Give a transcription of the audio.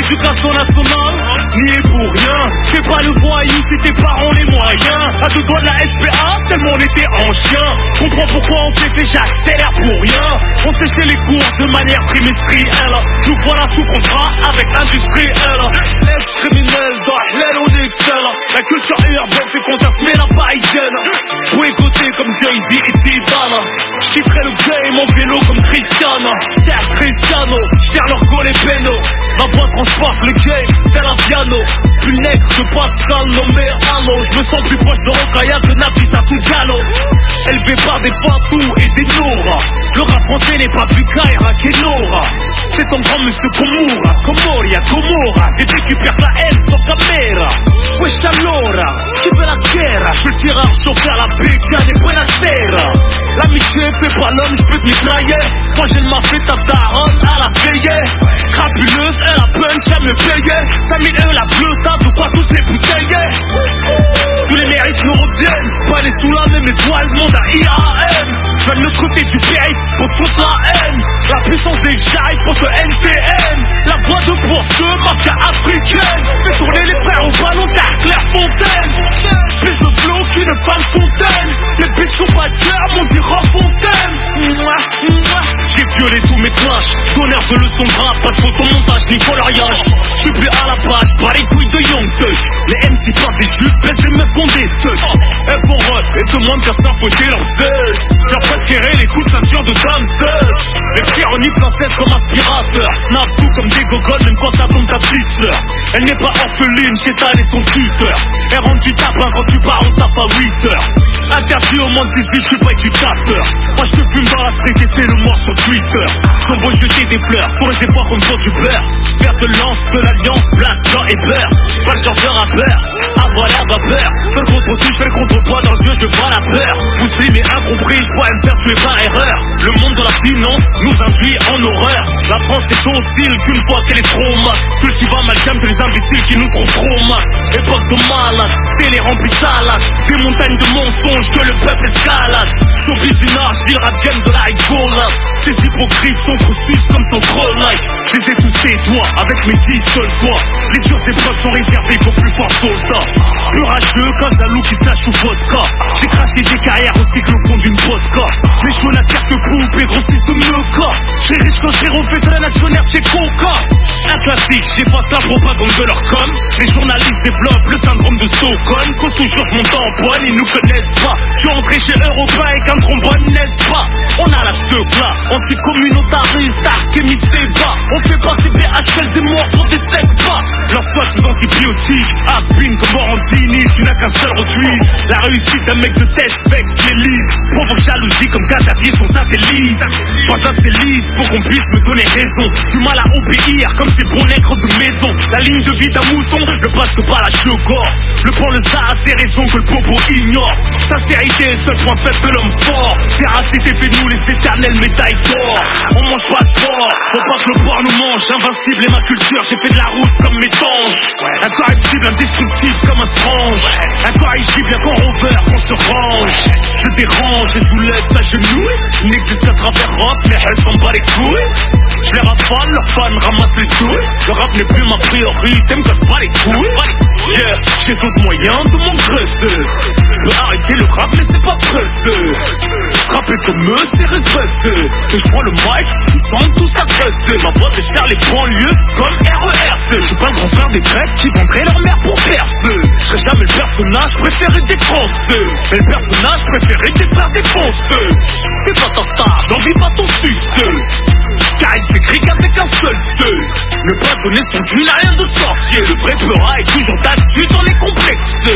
l'éducation nationale, nié pour rien. Fais pas le voyou si tes parents les moyens. À deux doigts de la SPA, tellement on était en chien. Comprends pourquoi on s'est fait, j'accélère pour rien. On séchait les cours de manière trimestrielle. Nous voilà sous contrat avec l'industriel. Ex-criminel, dans l'aile on excelle. La culture urbaine fait fantasmer la parisienne. Boycotté comme Jay-Z et Zidane. J'quitterai le game en vélo comme Cristiano. Terre Cristiano, j'tire leur goal et péno. Ma voix transporte le game tel un piano. Plus nègre que Pascal nommé Halo. Je me sens plus proche de Rokhaya que Nafissatou Diallo. Élevé par des Fatou et des Nora. Le rap français n'est pas plus Kaira qu'Enora. C'est ton grand monsieur Komura, Komoria, Komora. J'ai vécu pire que la haine sans caméra. Wesh allora, qui veut la guerre? Je le tireur chauffeur, la bécane et buenasera. L'amitié fait pas l'homme, j'peux te mitrailler. Moi j'ai le mafé, ta daronne à la veillée. Crapuleuse, elle a punch, elle me payait. 5000 € la bleue, t'as de quoi tous les bouteiller. Tous les mérites nous reviennent. Pas les sous la même étoile, monde à IAM. Je viens de l'autre côté du périph' pour te foutre la haine. La puissance des j'arrive pour te NTM. La voix de pour ceux, mafia africaine. Fais tourner les frères au ballon car Clairefontaine. Plus de flow qu'une femme fontaine. Les biches ont pas de cœur, m'ont dit Fontaine. J'ai violé tous mes clashs. Donneur de leçons de rap, pas de photomontage ni coloriage. J'suis plus à la page, pas les couilles de Young Thug. Les MC portent des jupes, baissent les meufs qu'on déteuille. Elles font rot et demandent qu'à s'infouetter leur zèle. J'ai presque les coups de ceinture de dameseuse. Les petits reniflent sans cesse comme aspirateur. Snap tout comme des gogoles, même quand ça tombe ta petite sœur. Elle n'est pas orpheline, chez ta et son tuteur. Elle rentre du tapin quand tu pars, on tape à 8h. Interdit au moins de 18, j'suis pas éducateur. Moi j'te fume dans la street et fais le mort sur Twitter. Son beau jeter des fleurs, pour les efforts comme pour du beurre. Vert de lance, de l'alliance, black, blanc et beurre. Pas le genre de rappeur, avoir l'air vapeur. Seul contre tout, j'fais le contrepoids dans les yeux, je vois la peur. Muslim et incompris, j'vois me faire tuer par erreur. Le monde de la finance nous induit en horreur. La France est docile qu'une fois qu'elle est trop mal. Cultive amalgame que les imbéciles qui nous trouvent trop mal. Époque de malade, télé remplie de salade. Des montagnes de mensonges que le peuple escalade. Showbiz d'une argile, rap game de la rigolade. Ces hypocrites sont trop suisses comme son troll-like. Je les ai tous tes doigts avec mes 10 seuls doigts. Les dures épreuves sont réservées qu'aux plus forts soldats. Plus rageux qu'un jaloux qui se lâche au vodka. J'ai craché des carrières aussi que le fond d'une vodka. Les cheveux n'attirent que coupe et grossissent de mieux cas. J'ai riche quand j'ai refait de un actionnaire chez Coca. Un classique, j'efface la propagande de leur com. Les journalistes développent le syndrome de Stockholm. Cause toujours je monte en poigne, ils nous connaissent pas. Je suis rentré chez Europa avec un trombone, n'est-ce pas? On a la pseucla, anti-communautariste, Arkemi Seba. On fait passer BHL et morts pour des secpas. Leur squad sous antibiotiques, Aspin comme Morandini. Tu n'as qu'un seul retweet. La réussite d'un mec de test vexe l'élite. Provoque jalousie comme Gaddafi son satellite. Pas assez lisse pour qu'on puisse me donner raison. Du mal à obéir comme ces bons nègres de maison. La ligne de vie d'un mouton ne passe que par la chegore. Le pan le ça a ses raisons que le bobo ignore. Sincérité est le seul point faible de l'homme fort. Véracité fait de nous les éternelles médailles d'or. On mange pas de porc, faut pas que le porc nous mange. Invincible est ma culture, j'ai fait de la route comme mes tanges. Incorruptible, indestructible comme un strange. Incorrigible, encore rover qu'on se range. Je dérange et soulève sa genou. Il n'existe qu'à travers rock, mais elles s'en bat les couilles. Je les rafale, leurs fans ramassent les douilles. Le rap n'est plus ma priorité, me casse pas les couilles. Yeah, j'ai d'autres moyens de m'engraisser. Je peux arrêter le rap, mais c'est pas pressé. Rapper comme eux, c'est régresser. Et je prends le mic, ils semblent tous agressés. Ma voix dessert les banlieues comme RERC. Je suis pas le grand frère des Grecs qui vendraient leur mère pour percer. Je serai jamais le personnage préféré des Français, mais le personnage préféré des frères défoncés. T'es pas ta star, j'envie pas ton succès. Car il s'écrit qu'avec un seul seul. Ne pas donner son dû n'a rien de sorcier. Le vrai peura est toujours d'actu dans les complexes.